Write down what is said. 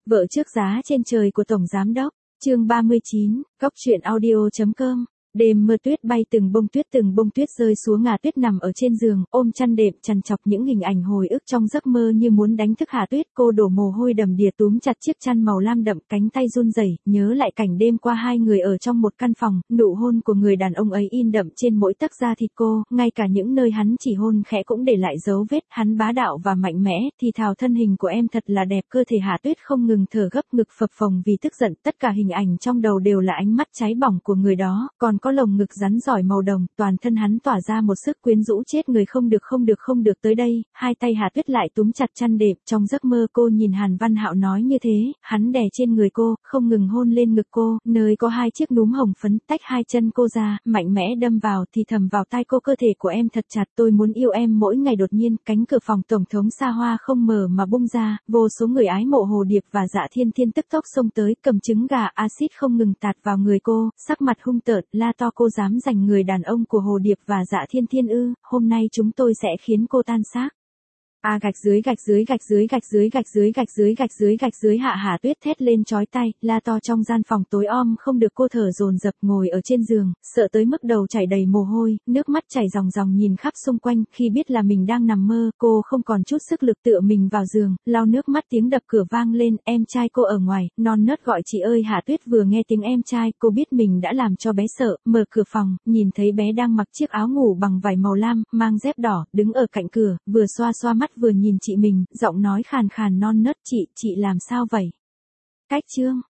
Vợ trước giá trên trời của Tổng Giám Đốc, chương 39, Góc truyện audio.com. Đêm mưa tuyết bay từng bông tuyết rơi xuống. Ngà Tuyết nằm ở trên giường, ôm chăn đệm trằn trọc những hình ảnh hồi ức trong giấc mơ như muốn đánh thức Hà Tuyết. Cô đổ mồ hôi đầm đìa túm chặt chiếc chăn màu lam đậm, cánh tay run rẩy, nhớ lại cảnh đêm qua hai người ở trong một căn phòng, nụ hôn của người đàn ông ấy in đậm trên mỗi tấc da thịt cô, ngay cả những nơi hắn chỉ hôn khẽ cũng để lại dấu vết. Hắn bá đạo và mạnh mẽ, thì thào thân hình của em thật là đẹp. Cơ thể Hà Tuyết không ngừng thở gấp, ngực phập phồng vì tức giận, tất cả hình ảnh trong đầu đều là ánh mắt cháy bỏng của người đó, còn có lồng ngực rắn giỏi màu đồng, toàn thân hắn tỏa ra một sức quyến rũ chết người. Không được tới đây. Hai tay Hà Tuyết lại túm chặt chăn đệm. Trong giấc mơ cô nhìn Hàn Văn Hạo nói như thế, hắn đè trên người cô, không ngừng hôn lên ngực cô, nơi có hai chiếc núm hồng phấn, tách hai chân cô ra, mạnh mẽ đâm vào, thì thầm vào tai cô, cơ thể của em thật chặt, tôi muốn yêu em mỗi ngày. Đột nhiên, cánh cửa phòng tổng thống xa hoa không mở mà bung ra, vô số người ái mộ Hồ Điệp và Dạ Thiên Thiên tức tốc xông tới, cầm trứng gà axit không ngừng tạt vào người cô, sắc mặt hung tợn, la to, cô dám giành người đàn ông của Hồ Điệp và Dạ Thiên Thiên ư? Hôm nay chúng tôi sẽ khiến cô tan xác. Hạ Hà Tuyết thét lên chói tai, la to. Trong gian phòng tối om không được, cô thở dồn dập ngồi ở trên giường, sợ tới mức đầu chảy đầy mồ hôi, nước mắt chảy ròng ròng nhìn khắp xung quanh. Khi biết là mình đang nằm mơ, cô không còn chút sức lực, tựa mình vào giường, lau nước mắt. Tiếng đập cửa vang lên, em trai cô ở ngoài, non nớt gọi chị ơi. Hạ Tuyết vừa nghe tiếng em trai, cô biết mình đã làm cho bé sợ, mở cửa phòng, nhìn thấy bé đang mặc chiếc áo ngủ bằng vải màu lam, mang dép đỏ, đứng ở cạnh cửa, vừa xoa xoa mắt vừa nhìn chị mình, giọng nói khàn khàn non nớt, chị làm sao vậy? Cách chương